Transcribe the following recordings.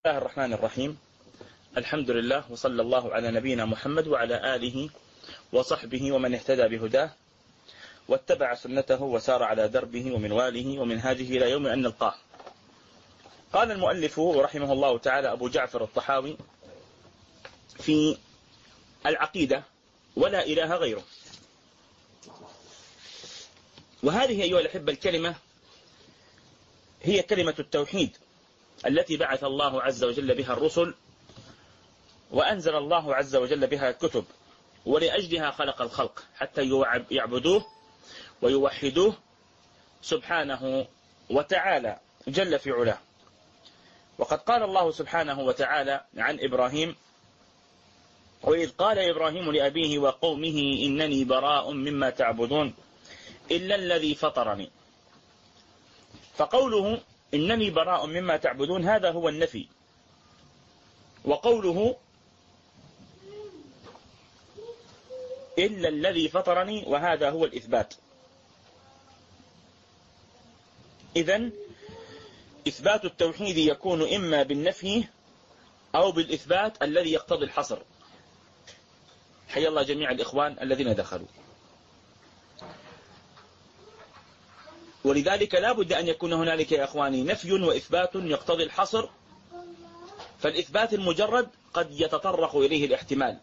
الله الرحمن الرحيم. الحمد لله، وصلى الله على نبينا محمد وعلى آله وصحبه ومن اهتدى بهداه واتبع سنته وسار على دربه ومنواله ومنهاجه إلى يوم أن نلقاه. قال المؤلف رحمه الله تعالى أبو جعفر الطحاوي في العقيدة: ولا إله غيره. وهذه أيها الأحبة الكلمة هي كلمة التوحيد التي بعث الله عز وجل بها الرسل، وأنزل الله عز وجل بها الكتب، ولأجلها خلق الخلق حتى يعبدوه ويوحدوه سبحانه وتعالى جل في علاه. وقد قال الله سبحانه وتعالى عن إبراهيم: وإذ قال إبراهيم لأبيه وقومه إنني براء مما تعبدون إلا الذي فطرني. فقوله إنني براء مما تعبدون هذا هو النفي، وقوله إلا الذي فطرني وهذا هو الإثبات. إذن إثبات التوحيد يكون إما بالنفي أو بالإثبات الذي يقتضي الحصر. حيا الله جميع الإخوان الذين دخلوا. ولذلك لا بد أن يكون هنالك يا إخواني نفي وإثبات يقتضي الحصر، فالإثبات المجرد قد يتطرق إليه الاحتمال.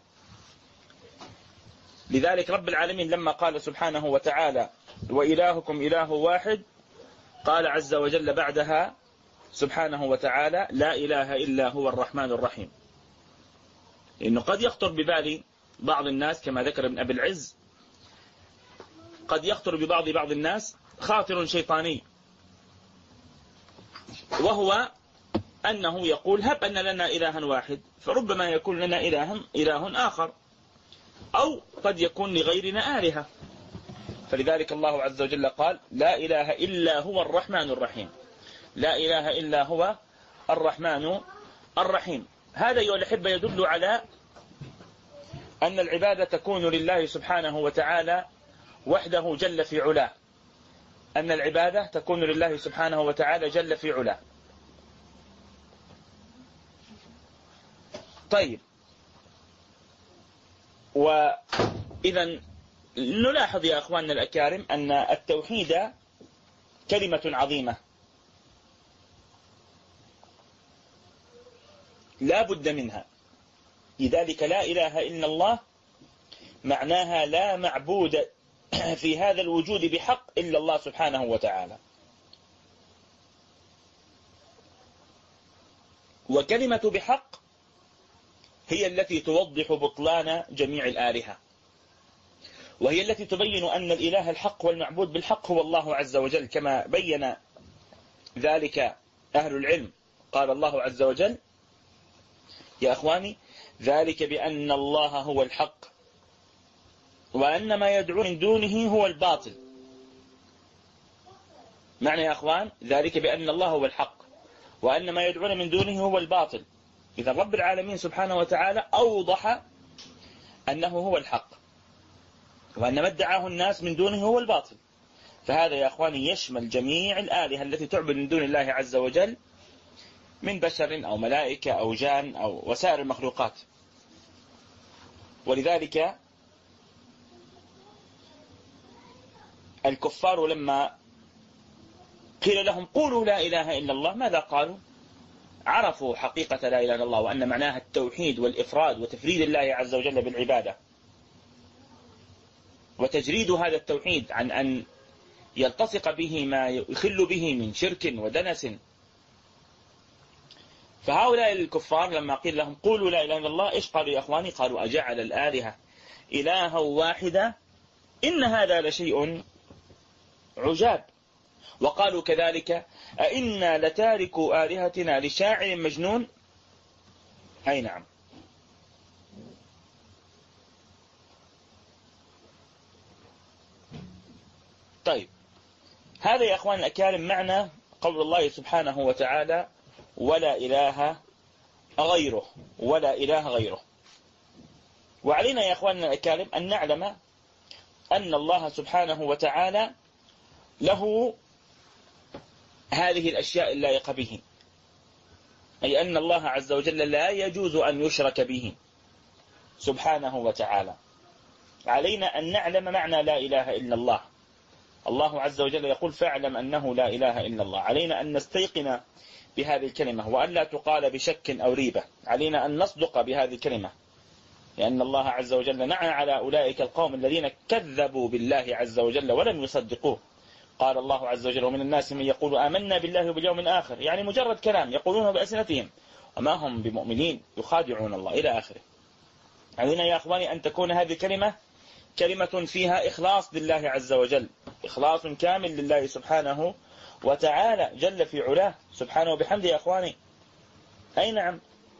لذلك رب العالمين لما قال سبحانه وتعالى: وإلهكم إله واحد، قال عز وجل بعدها سبحانه وتعالى: لا إله إلا هو الرحمن الرحيم. لأنه قد يخطر ببال بعض الناس كما ذكر ابن أبي العز، قد يخطر ببعض الناس خاطر شيطاني، وهو أنه يقول: هب أن لنا إلها واحد، فربما يكون لنا إله آخر، أو قد يكون لغيرنا آلهة. فلذلك الله عز وجل قال: لا إله إلا هو الرحمن الرحيم. لا إله إلا هو الرحمن الرحيم. هذا أيها الأحبة يدل على أن العبادة تكون لله سبحانه وتعالى وحده جل في علاه. أن العبادة تكون لله سبحانه وتعالى جل في علاه. طيب، وإذا نلاحظ يا أخواننا الأكارم أن التوحيد كلمة عظيمة لا بد منها. لذلك لا إله إلا الله معناها لا معبود في هذا الوجود بحق إلا الله سبحانه وتعالى. وكلمة بحق هي التي توضح بطلان جميع الآلهة، وهي التي تبين أن الإله الحق والمعبود بالحق هو الله عز وجل، كما بين ذلك أهل العلم. قال الله عز وجل يا أخواني: ذلك بأن الله هو الحق وأن ما يدعون من دونه هو الباطل. معنى يا أخوان ذلك بأن الله هو الحق وأن ما يدعون من دونه هو الباطل. إذا رب العالمين سبحانه وتعالى أوضح أنه هو الحق، وأن ما ادعاه الناس من دونه هو الباطل. فهذا يا أخواني يشمل جميع الآلهة التي تعبد من دون الله عز وجل من بشر أو ملائكة أو جان أو وسائر المخلوقات. ولذلك الكفار لما قيل لهم قولوا لا إله إلا الله، ماذا قالوا؟ عرفوا حقيقة لا إله إلا الله، وأن معناها التوحيد والإفراد وتفريد الله عز وجل بالعبادة، وتجريد هذا التوحيد عن أن يلتصق به ما يخل به من شرك ودنس. فهؤلاء الكفار لما قيل لهم قولوا لا إله إلا الله، إيش قالوا يا أخواني؟ قالوا: أجعل الآلهة إلها واحدة إن هذا لشيء عجاب. وقالوا كذلك: أئنا لتاركوا آلهتنا لشاعر مجنون. أي نعم. طيب، هذا يا أخوان الأكارم معنى قول الله سبحانه وتعالى: ولا إله غيره. ولا إله غيره. وعلينا يا أخواننا الأكارم أن نعلم أن الله سبحانه وتعالى له هذه الأشياء اللائقة به، أي أن الله عز وجل لا يجوز أن يشرك به سبحانه وتعالى. علينا أن نعلم معنى لا إله إلا الله. الله عز وجل يقول فاعلم أنه لا إله إلا الله. علينا أن نستيقن بهذه الكلمة وأن لا تقال بشك أو ريبة. علينا أن نصدق بهذه الكلمة، لأن الله عز وجل نعى على أولئك القوم الذين كذبوا بالله عز وجل ولم يصدقوه. قال الله عز وجل ومن الناس من يقول آمنا بالله وباليوم الآخر، يعني مجرد كلام يقولونه بألسنتهم وما هم بمؤمنين، يخادعون الله إلى آخره. علينا يا أخواني أن تكون هذه الكلمة كلمة فيها إخلاص لله عز وجل، إخلاص كامل لله سبحانه وتعالى جل في علاه سبحانه وبحمده يا أخواني. أي نعم.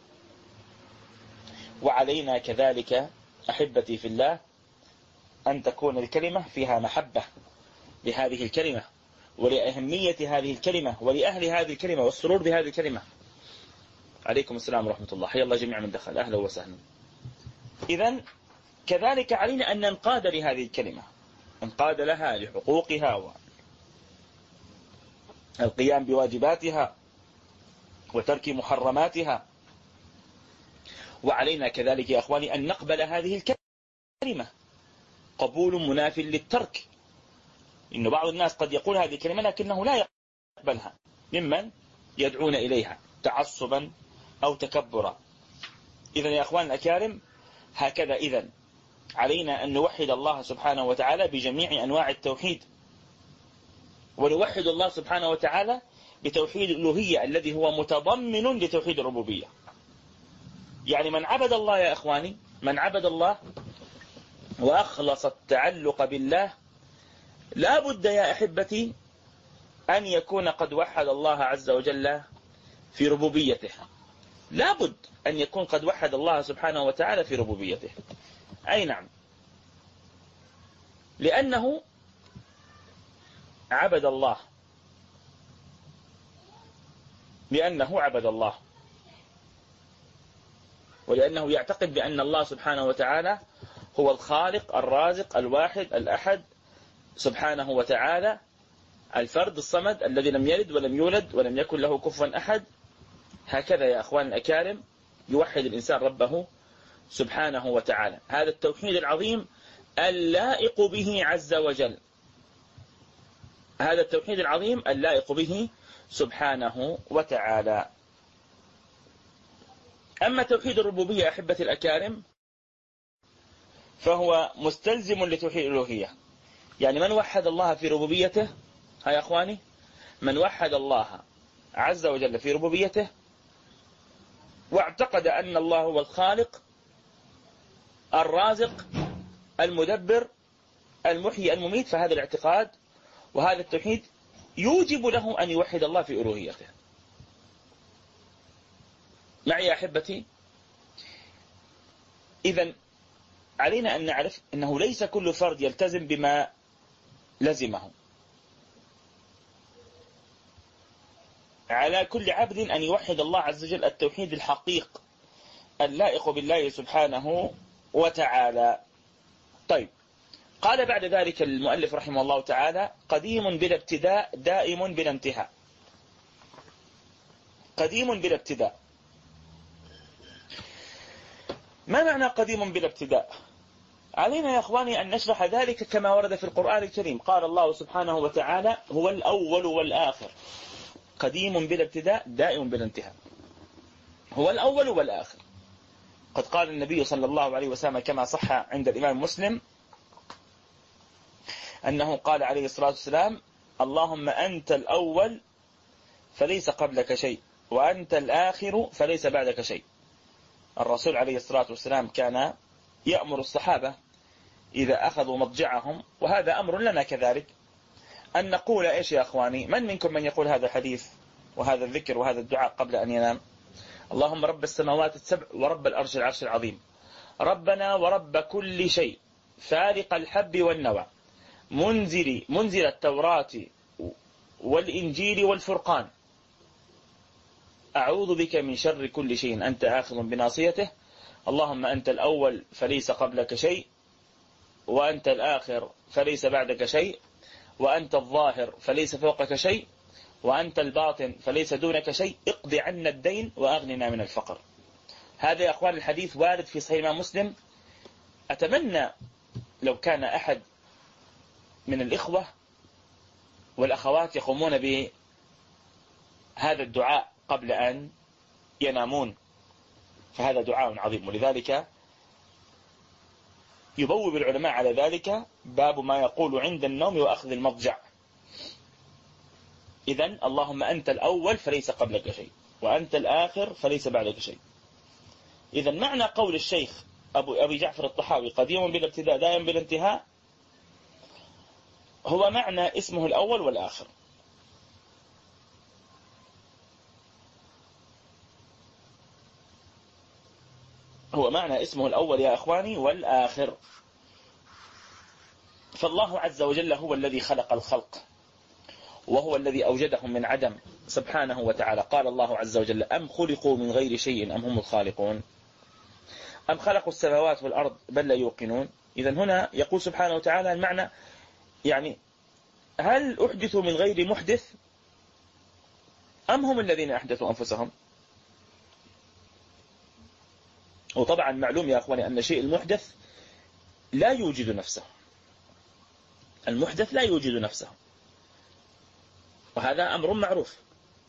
وعلينا كذلك أحبتي في الله أن تكون الكلمة فيها محبة لهذه الكلمة ولأهمية هذه الكلمة ولأهل هذه الكلمة والسرور بهذه الكلمة. عليكم السلام ورحمة الله، حيا الله جميع من دخل، أهلا وسهلا. إذن كذلك علينا أن ننقاد لهذه الكلمة، ننقاد لها لحقوقها والقيام بواجباتها وترك محرماتها. وعلينا كذلك يا أخواني أن نقبل هذه الكلمة قبول مناف للترك. إن بعض الناس قد يقول هذه الكلمة لكنه لا يقبلها، ممن يدعون إليها تعصبا أو تكبرا. إذن يا أخوان الأكارم هكذا إذن علينا أن نوحد الله سبحانه وتعالى بجميع أنواع التوحيد، ونوحد الله سبحانه وتعالى بتوحيد الألوهية الذي هو متضمن لتوحيد الربوبية. يعني من عبد الله يا أخواني، من عبد الله وأخلص التعلق بالله لا بد يا أحبتي أن يكون قد وحد الله عز وجل في ربوبيته. لا بد أن يكون قد وحد الله سبحانه وتعالى في ربوبيته. أي نعم، لأنه عبد الله، لأنه عبد الله، ولأنه يعتقد بأن الله سبحانه وتعالى هو الخالق الرازق الواحد الأحد سبحانه وتعالى، الفرد الصمد الذي لم يلد ولم يولد ولم يكن له كفوا أحد. هكذا يا أخوان الأكارم يوحد الإنسان ربه سبحانه وتعالى. هذا التوحيد العظيم اللائق به عز وجل، هذا التوحيد العظيم اللائق به سبحانه وتعالى. أما توحيد الربوبية أحبة الأكارم فهو مستلزم لتوحيد الألوهية. يعني من وحد الله في ربوبيته، ها يا أخواني، من وحد الله عز وجل في ربوبيته واعتقد أن الله هو الخالق الرازق المدبر المحيي المميت، فهذا الاعتقاد وهذا التوحيد يوجب له أن يوحد الله في ألوهيته. معي يا أحبتي؟ إذن علينا أن نعرف أنه ليس كل فرد يلتزم بما لزمه. على كل عبد أن يوحد الله عز وجل التوحيد الحقيق اللائق بالله سبحانه وتعالى. طيب، قال بعد ذلك المؤلف رحمه الله تعالى قديم بلا ابتداء دائم بلا انتهاء. قديم بلا ابتداء، ما معنى قديم بلا ابتداء؟ علينا يا أخواني أن نشرح ذلك كما ورد في القرآن الكريم. قال الله سبحانه وتعالى هو الأول والآخر، قديم بلا ابتداء دائم بلا انتهاء، هو الأول والآخر. قد قال النبي صلى الله عليه وسلم كما صح عند الإمام مسلم أنه قال عليه الصلاة والسلام اللهم أنت الأول فليس قبلك شيء وأنت الآخر فليس بعدك شيء. الرسول عليه الصلاة والسلام كان يأمر الصحابة إذا أخذوا مضجعهم، وهذا أمر لنا كذلك، أن نقول إيش يا أخواني؟ من منكم من يقول هذا الحديث وهذا الذكر وهذا الدعاء قبل أن ينام؟ اللهم رب السماوات السبع ورب العرش العظيم، ربنا ورب كل شيء، فارق الحب والنوى، منزل التوراة والإنجيل والفرقان، أعوذ بك من شر كل شيء أنت آخذ بناصيته، اللهم أنت الأول فليس قبلك شيء وأنت الآخر فليس بعدك شيء وأنت الظاهر فليس فوقك شيء وأنت الباطن فليس دونك شيء، اقض عنا الدين وأغننا من الفقر. هذا يا أخوان الحديث وارد في صحيح الإمام مسلم. أتمنى لو كان أحد من الإخوة والأخوات يقومون بهذا الدعاء قبل أن ينامون، فهذا دعاء عظيم، ولذلك يبوب العلماء على ذلك باب ما يقول عند النوم وأخذ المضجع. إذن اللهم أنت الأول فليس قبلك شيء، وأنت الآخر فليس بعدك شيء. إذن معنى قول الشيخ أبي جعفر الطحاوي قديم بالابتداء دائم بالانتهاء هو معنى اسمه الأول والآخر. هو معنى اسمه الأول يا أخواني والآخر. فالله عز وجل هو الذي خلق الخلق، وهو الذي أوجدهم من عدم سبحانه وتعالى. قال الله عز وجل أم خلقوا من غير شيء أم هم الخالقون أم خلقوا السماوات والأرض بل لا يوقنون. إذن هنا يقول سبحانه وتعالى المعنى يعني هل أحدثوا من غير محدث أم هم الذين أحدثوا أنفسهم. وطبعا معلوم يا أخواني أن شيء المحدث لا يوجد نفسه، المحدث لا يوجد نفسه، وهذا أمر معروف.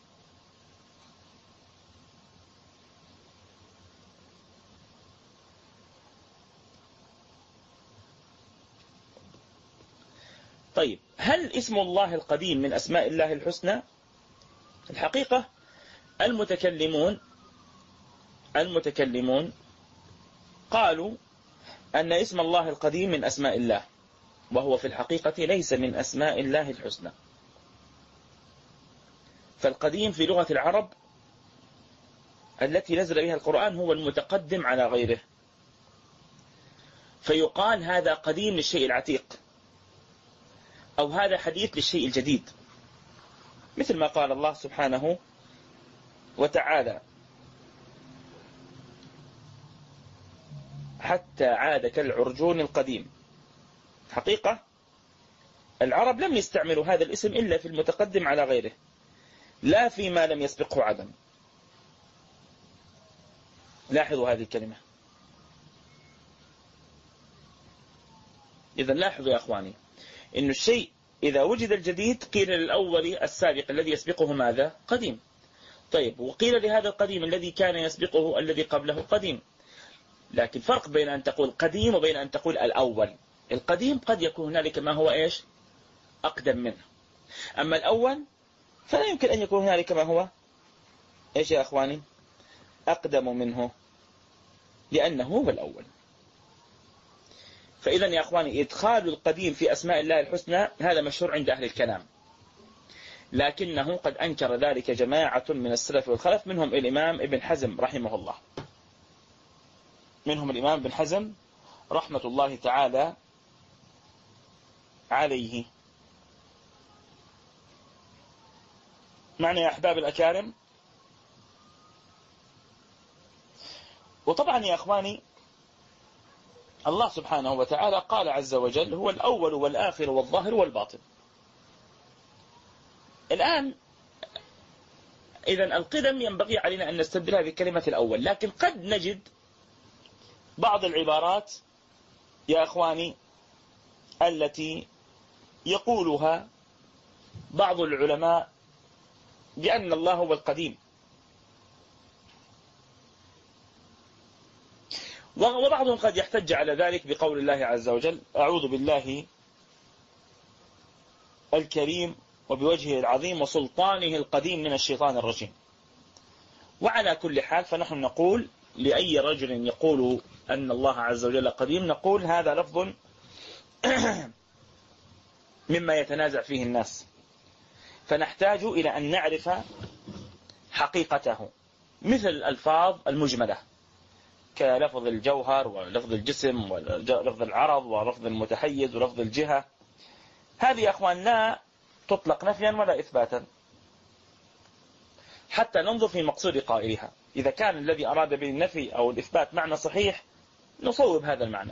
طيب هل اسم الله القديم من أسماء الله الحسنى؟ الحقيقة المتكلمون قالوا أن اسم الله القديم من أسماء الله، وهو في الحقيقة ليس من أسماء الله الحسنى. فالقديم في لغة العرب التي نزل بها القرآن هو المتقدم على غيره، فيقال هذا قديم للشيء العتيق، أو هذا حديث للشيء الجديد، مثل ما قال الله سبحانه وتعالى حتى عاد كالعرجون القديم. حقيقة العرب لم يستعملوا هذا الاسم إلا في المتقدم على غيره، لا فيما لم يسبقه عدم. لاحظوا هذه الكلمة. إذا لاحظوا يا أخواني إن الشيء إذا وجد الجديد قيل للأول السابق الذي يسبقه ماذا؟ قديم. طيب وقيل لهذا القديم الذي كان يسبقه الذي قبله قديم. لكن فرق بين أن تقول قديم وبين أن تقول الأول. القديم قد يكون هنالك ما هو إيش؟ أقدم منه. أما الأول فلا يمكن أن يكون هنالك ما هو إيش يا أخواني؟ أقدم منه، لأنه هو الأول. فإذا يا أخواني إدخال القديم في أسماء الله الحسنى هذا مشهور عند أهل الكلام، لكنه قد أنكر ذلك جماعة من السلف والخلف، منهم الإمام ابن حزم رحمه الله، منهم الإمام ابن حزم رحمة الله تعالى عليه. معنى يا أحباب الأكارم. وطبعا يا أخواني الله سبحانه وتعالى قال عز وجل هو الأول والآخر والظاهر والباطن. الآن إذا القدم ينبغي علينا أن نستبدلها بكلمة الأول، لكن قد نجد بعض العبارات يا أخواني التي يقولها بعض العلماء بأن الله هو القديم، وبعضهم قد يحتج على ذلك بقول الله عز وجل أعوذ بالله الكريم وبوجهه العظيم وسلطانه القديم من الشيطان الرجيم. وعلى كل حال فنحن نقول لأي رجل يقول أن الله عز وجل قديم نقول هذا لفظ مما يتنازع فيه الناس، فنحتاج إلى أن نعرف حقيقته، مثل الألفاظ المجملة كلفظ الجوهر ولفظ الجسم ولفظ العرض ولفظ المتحيز ولفظ الجهة. هذه يا أخوان لا تطلق نفيا ولا إثباتا، حتى ننظر في مقصود قائلها. إذا كان الذي أراد بالنفي أو الإثبات معنى صحيح نصوب هذا المعنى،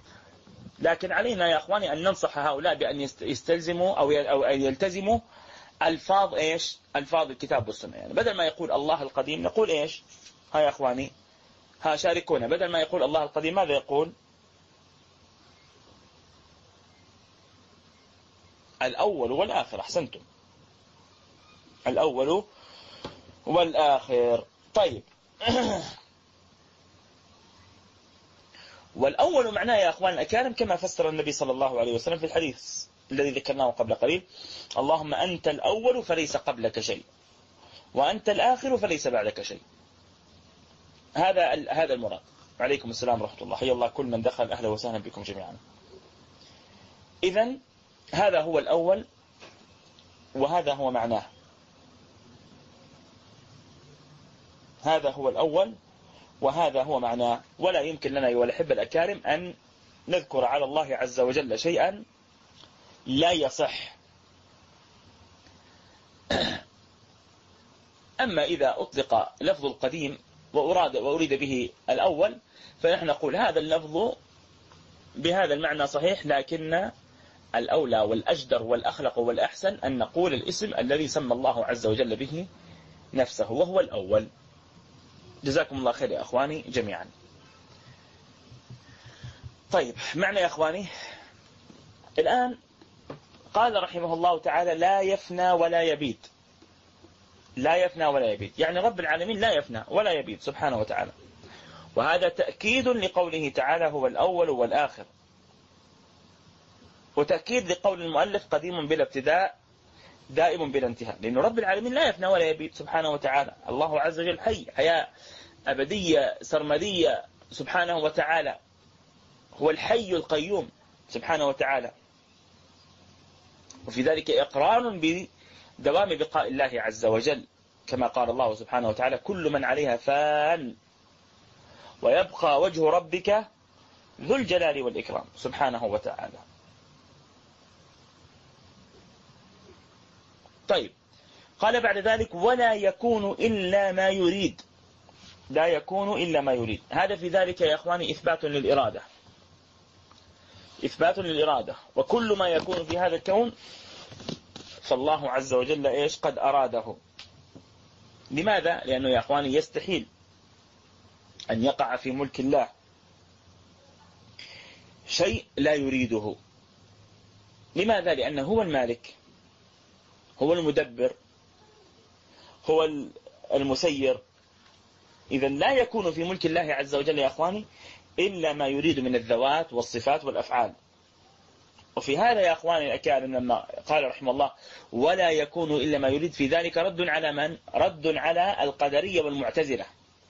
لكن علينا يا أخواني أن ننصح هؤلاء بأن يستلزموا أو أن يلتزموا ألفاظ إيش؟ ألفاظ الكتاب والسنة. يعني بدل ما يقول الله القديم نقول إيش؟ ها يا أخواني، ها شاركونا. بدل ما يقول الله القديم ماذا يقول؟ الأول والآخر. أحسنتم، الأول والآخر. طيب والأول معناه يا أخوان الأكارم كما فسر النبي صلى الله عليه وسلم في الحديث الذي ذكرناه قبل قليل: اللهم أنت الأول فليس قبلك شيء، وأنت الآخر فليس بعدك شيء. هذا المراد. وعليكم السلام ورحمة الله، حيا الله كل من دخل، أهلا وسهلا بكم جميعا. إذن هذا هو الأول وهذا هو معناه. هذا هو الأول وهذا هو معناه. ولا يمكن لنا أيها الأحبة الأكارم أن نذكر على الله عز وجل شيئا لا يصح. أما إذا أطلق لفظ القديم وأريد به الأول فنحن نقول هذا اللفظ بهذا المعنى صحيح، لكن الأولى والأجدر والأخلق والأحسن أن نقول الاسم الذي سمى الله عز وجل به نفسه وهو الأول. جزاكم الله خير يا أخواني جميعا. طيب معنا يا أخواني الآن قال رحمه الله تعالى: لا يفنى ولا يبيد. لا يفنى ولا يبيد، يعني رب العالمين لا يفنى ولا يبيد سبحانه وتعالى. وهذا تأكيد لقوله تعالى: هو الأول والآخر، وتأكيد لقول المؤلف: قديم بلا ابتداء دائم بلا انتهاء. لأن رب العالمين لا يفنى ولا يبيد سبحانه وتعالى. الله عز وجل حي حياة أبدية سرمدية سبحانه وتعالى، هو الحي القيوم سبحانه وتعالى. وفي ذلك إقرار بدوام بقاء الله عز وجل، كما قال الله سبحانه وتعالى: كل من عليها فان ويبقى وجه ربك ذو الجلال والإكرام سبحانه وتعالى. طيب قال بعد ذلك: ولا يكون إلا ما يريد. لا يكون إلا ما يريد. هذا في ذلك يا أخواني إثبات للإرادة، إثبات للإرادة. وكل ما يكون في هذا الكون فالله عز وجل إيش؟ قد أراده. لماذا؟ لأنه يا أخواني يستحيل أن يقع في ملك الله شيء لا يريده. لماذا؟ لأنه هو المالك، هو المدبر، هو المسير. إذا لا يكون في ملك الله عز وجل يا أخواني إلا ما يريد من الذوات والصفات والأفعال. وفي هذا يا أخواني الأكارم لما قال رحمه الله: ولا يكون إلا ما يريد، في ذلك رد على من؟ رد على القدرية والمعتزلة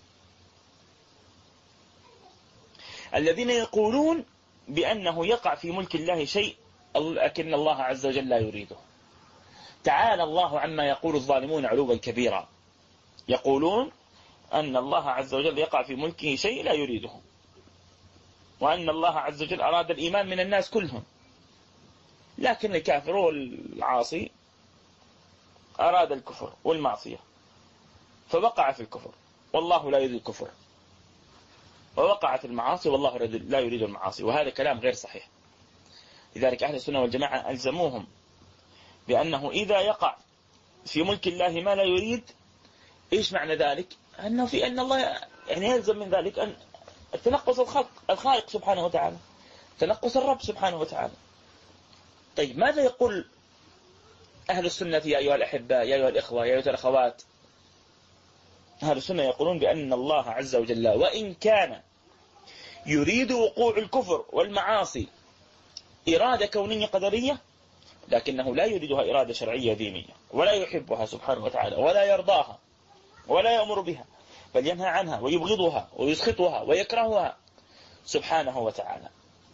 الذين يقولون بأنه يقع في ملك الله شيء لكن الله عز وجل لا يريده. تعالى الله عما يقول الظالمون علوا كبيرا. يقولون أن الله عز وجل يقع في ملكه شيء لا يريده، وأن الله عز وجل أراد الإيمان من الناس كلهم، لكن الكافر والعاصي أراد الكفر والمعصية فوقع في الكفر والله لا يريد الكفر، ووقعت المعاصي والله لا يريد المعاصي. وهذا كلام غير صحيح. لذلك أهل السنة والجماعة ألزموهم بأنه إذا يقع في ملك الله ما لا يريد، إيش معنى ذلك؟ أن الله يعني يلزم من ذلك أن تنقص الخالق سبحانه وتعالى، تنقص الرب سبحانه وتعالى. طيب ماذا يقول أهل السنة يا أيها الأحباء، يا أيها الإخوة، يا أيها الأخوات؟ أهل السنة يقولون بأن الله عز وجل وإن كان يريد وقوع الكفر والمعاصي إرادة كونية قدرية، لكنه لا يريدها إرادة شرعية دينية، ولا يحبها سبحانه وتعالى، ولا يرضاها، ولا يأمر بها، بل ينهى عنها ويبغضها ويسخطها ويكرهها سبحانه وتعالى.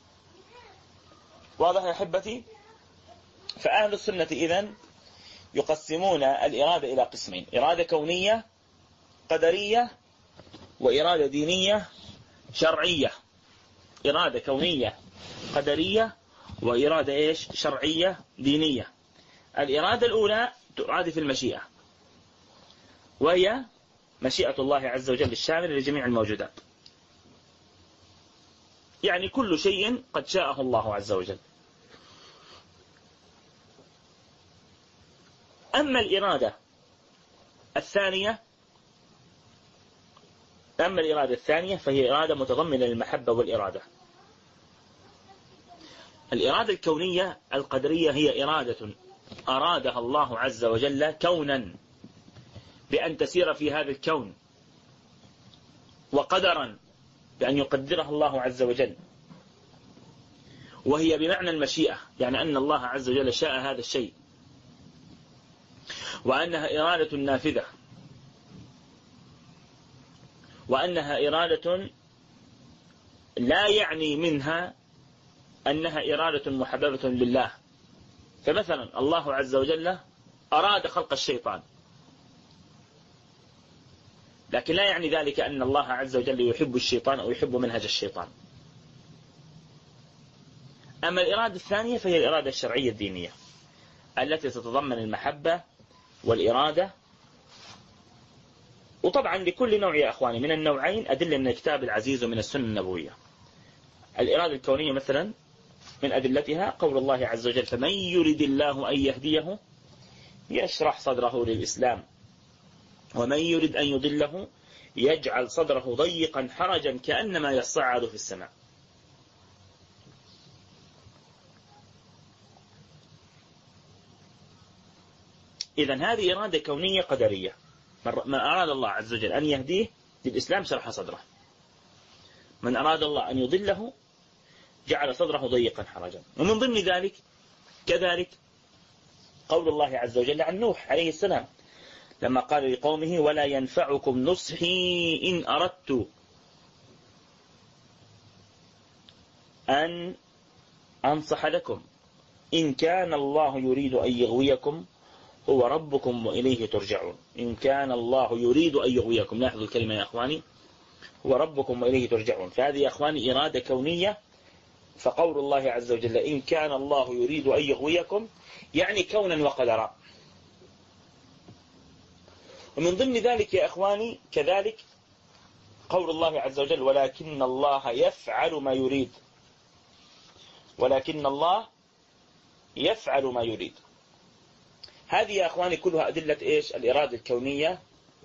واضح يا أحبتي؟ فأهل السنة إذن يقسمون الإرادة إلى قسمين: إرادة كونية قدرية، وإرادة دينية شرعية. إرادة كونية قدرية، وإرادة إيش؟ شرعية دينية. الإرادة الأولى ترادف المشيئة، وهي مشيئة الله عز وجل الشاملة لجميع الموجودات، يعني كل شيء قد شاءه الله عز وجل. أما الإرادة الثانية فهي إرادة متضمنة للمحبة والإرادة. الإرادة الكونية القدرية هي إرادة أرادها الله عز وجل كونا بأن تسير في هذا الكون، وقدرا بأن يقدرها الله عز وجل، وهي بمعنى المشيئة، يعني أن الله عز وجل شاء هذا الشيء، وأنها إرادة نافذة، وأنها إرادة لا يعني منها أنها إرادة محببة لله. فمثلا الله عز وجل أراد خلق الشيطان، لكن لا يعني ذلك أن الله عز وجل يحب الشيطان أو يحب منهج الشيطان. أما الإرادة الثانية فهي الإرادة الشرعية الدينية التي تتضمن المحبة والإرادة. وطبعا لكل نوع يا أخواني من النوعين أدلة من الكتاب العزيز ومن السنة النبوية. الإرادة الكونية مثلا من أدلتها قول الله عز وجل: فمن يرد الله أن يهديه يشرح صدره للإسلام ومن يرد أن يضله يجعل صدره ضيقا حرجا كأنما يصعد في السماء. إذن هذه إرادة كونية قدرية. من أراد الله عز وجل أن يهديه للإسلام شرح صدره، من أراد الله أن يضله جعل صدره ضيقا حرجا. ومن ضمن ذلك كذلك قول الله عز وجل عن نوح عليه السلام لما قال لقومه: ولا ينفعكم نصحي إن أردت أن أنصح لكم إن كان الله يريد أن يغويكم هو ربكم وإليه ترجعون. إن كان الله يريد أن يغويكم، لاحظوا الكلمة يا أخواني، هو ربكم وإليه ترجعون. فهذه يا أخواني إرادة كونية. فقول الله عز وجل: إن كان الله يريد أن يغويكم يعني كونا وقدرا. ومن ضمن ذلك يا أخواني كذلك قول الله عز وجل: ولكن الله يفعل ما يريد. ولكن الله يفعل ما يريد. هذه يا أخواني كلها أدلة إيش؟ الإرادة الكونية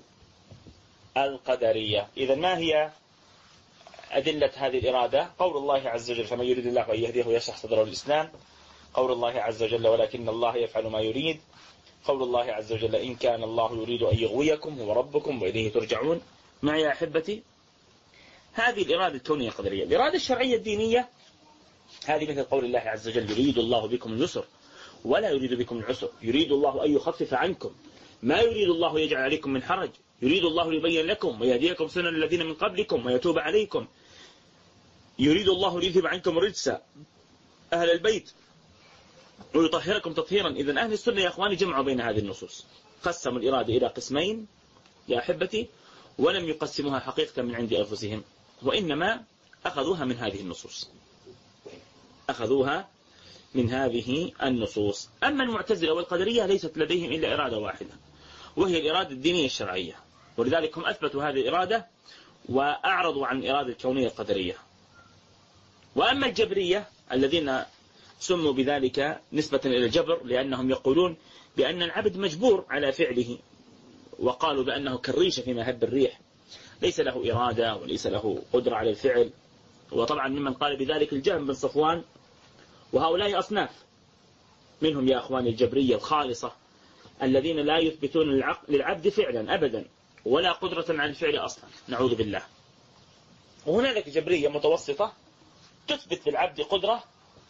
القدرية. إذا ما هي أدلة هذه الإرادة؟ قول الله عز وجل: فمن يريد الله أن يهديه يشرح صدره للإسلام. قول الله عز وجل: ولكن الله يفعل ما يريد. قول الله عز وجل: إن كان الله يريد أن يغويكم هو ربكم وإليه ترجعون. معي يا أحبتي؟ هذه الإرادة الكونية القدرية. الإرادة الشرعية الدينية هذه مثل قول الله عز وجل: يريد الله بكم اليسر ولا يريد بكم العسر، يريد الله أن يخفف عنكم، ما يريد الله يجعل عليكم من حرج، يريد الله ليبين لكم ويهديكم سنن الذين من قبلكم ويتوب عليكم، يريد الله ليذهب عنكم الرجس أهل البيت ويطهركم تطهيرا. إذن أهل السنة يا أخواني جمعوا بين هذه النصوص، قسموا الإرادة إلى قسمين يا أحبتي، ولم يقسموها حقيقة من عند أنفسهم، وإنما أخذوها من هذه النصوص، أخذوها من هذه النصوص. أما المعتزلة والقدرية ليست لديهم إلا إرادة واحدة، وهي الإرادة الدينية الشرعية، ولذلك هم أثبتوا هذه الإرادة وأعرضوا عن الإرادة الكونية القدرية. وأما الجبرية الذين سموا بذلك نسبة إلى الجبر لأنهم يقولون بأن العبد مجبور على فعله، وقالوا بأنه كالريشة في مهب الريح، ليس له إرادة وليس له قدرة على الفعل. وطبعا ممن قال بذلك الجهم بن صفوان، وهؤلاء أصناف منهم يا أخواني الجبرية الخالصة الذين لا يثبتون للعبد فعلا أبدا ولا قدرة على الفعل أصلا، نعوذ بالله. وهنالك جبرية متوسطة تثبت للعبد قدرة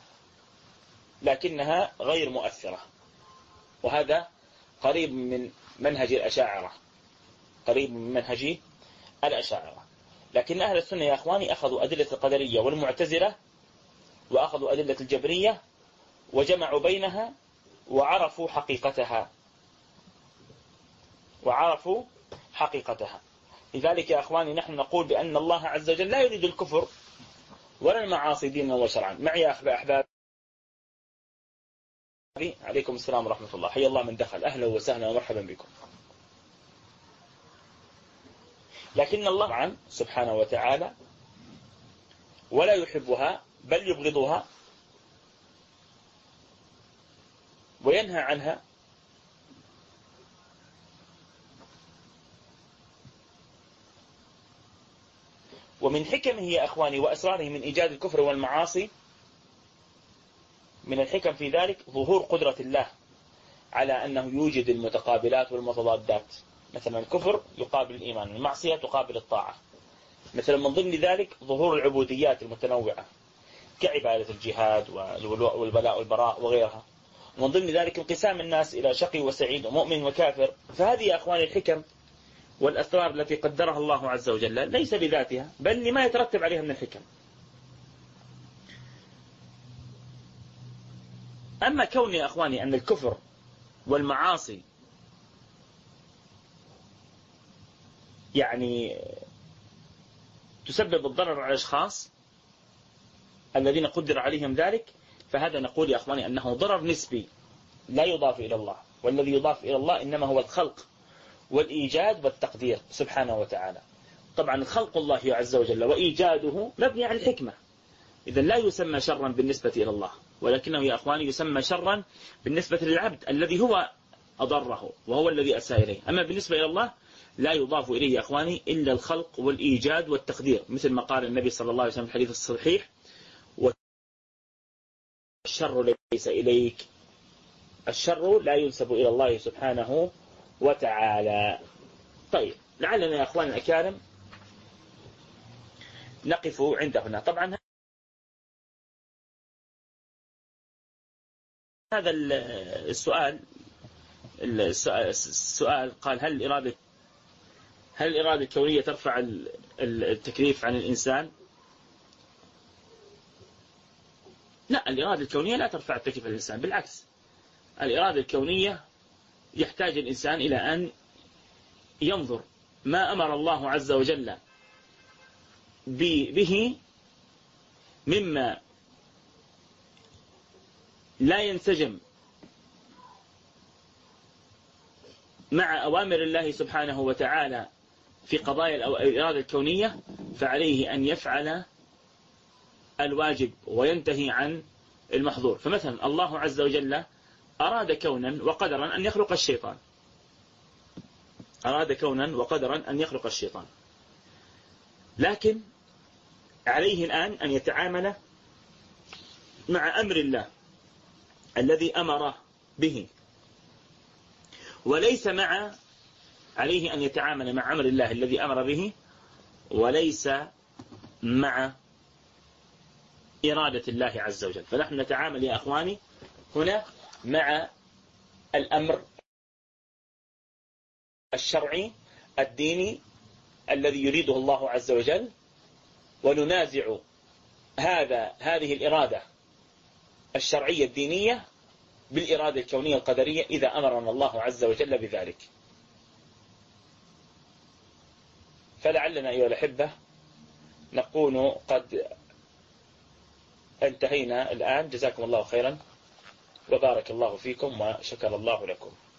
لكنها غير مؤثرة، وهذا قريب من منهج الأشاعرة، قريب من منهج الأشاعرة. لكن أهل السنة يا أخواني أخذوا أدلة القدرية والمعتزلة وأخذوا أدلة الجبرية وجمعوا بينها وعرفوا حقيقتها. لذلك يا أخواني نحن نقول بأن الله عز وجل لا يريد الكفر ولا المعاصي دينا وشرعا. معي يا أحباب؟ عليكم السلام ورحمة الله، حيا الله من دخل، أهلا وسهلا ومرحبا بكم. لكن الله سبحانه وتعالى ولا يحبها بل يبغضها وينهى عنها ومن حكمه يا أخواني وأسراره من إيجاد الكفر والمعاصي، من الحكم في ذلك ظهور قدرة الله على أنه يوجد المتقابلات والمتضادات. مثلا الكفر يقابل الإيمان، المعصية تقابل الطاعة. مثلا من ضمن ذلك ظهور العبوديات المتنوعة كعبادة الجهاد والبلاء والبراء وغيرها. ومن ضمن ذلك انقسام الناس إلى شقي وسعيد ومؤمن وكافر. فهذه يا أخواني الحكم والأسرار التي قدرها الله عز وجل ليس بذاتها بل لما يترتب عليها من الحكم. أما كون يا أخواني أن الكفر والمعاصي يعني تسبب الضرر على الأشخاص الذين قدر عليهم ذلك، فهذا نقول يا أخواني أنه ضرر نسبي لا يضاف إلى الله، والذي يضاف إلى الله إنما هو الخلق والإيجاد والتقدير سبحانه وتعالى. طبعا خلق الله عز وجل وإيجاده مبني على الحكمة، إذن لا يسمى شرا بالنسبة إلى الله، ولكنه يا أخواني يسمى شرا بالنسبة للعبد الذي هو أضره وهو الذي أساء إليه. أما بالنسبة إلى الله لا يضاف إليه يا أخواني إلا الخلق والإيجاد والتقدير، مثل ما قال النبي صلى الله عليه وسلم في الحديث الصحيح: والشر ليس إليك. الشر لا ينسب إلى الله سبحانه وتعالى. طيب لعلنا يا أخواني الأكارم نقف عند هنا. طبعا هذا السؤال قال: هل الإرادة الكونية ترفع التكليف عن الإنسان؟ لا، الإرادة الكونية لا ترفع التكليف عن الإنسان، بالعكس الإرادة الكونية يحتاج الإنسان إلى أن ينظر ما أمر الله عز وجل به مما لا ينسجم مع أوامر الله سبحانه وتعالى في قضايا الإرادة الكونية، فعليه أن يفعل الواجب وينتهي عن المحظور. فمثلا الله عز وجل أراد كونا وقدرا أن يخلق الشيطان، أراد كونا وقدرا أن يخلق الشيطان، لكن عليه الآن أن يتعامل مع أمر الله الذي أمر به، وليس عليه أن يتعامل مع أمر الله الذي أمر به وليس مع إرادة الله عز وجل. فنحن نتعامل يا أخواني هنا مع الأمر الشرعي الديني الذي يريده الله عز وجل، وننازع هذه الإرادة الشرعية الدينية بالإرادة الكونية القدرية إذا أمرنا الله عز وجل بذلك. فلعلنا أيها الأحبة نكون قد انتهينا الآن. جزاكم الله خيرا وبارك الله فيكم وشكر الله لكم.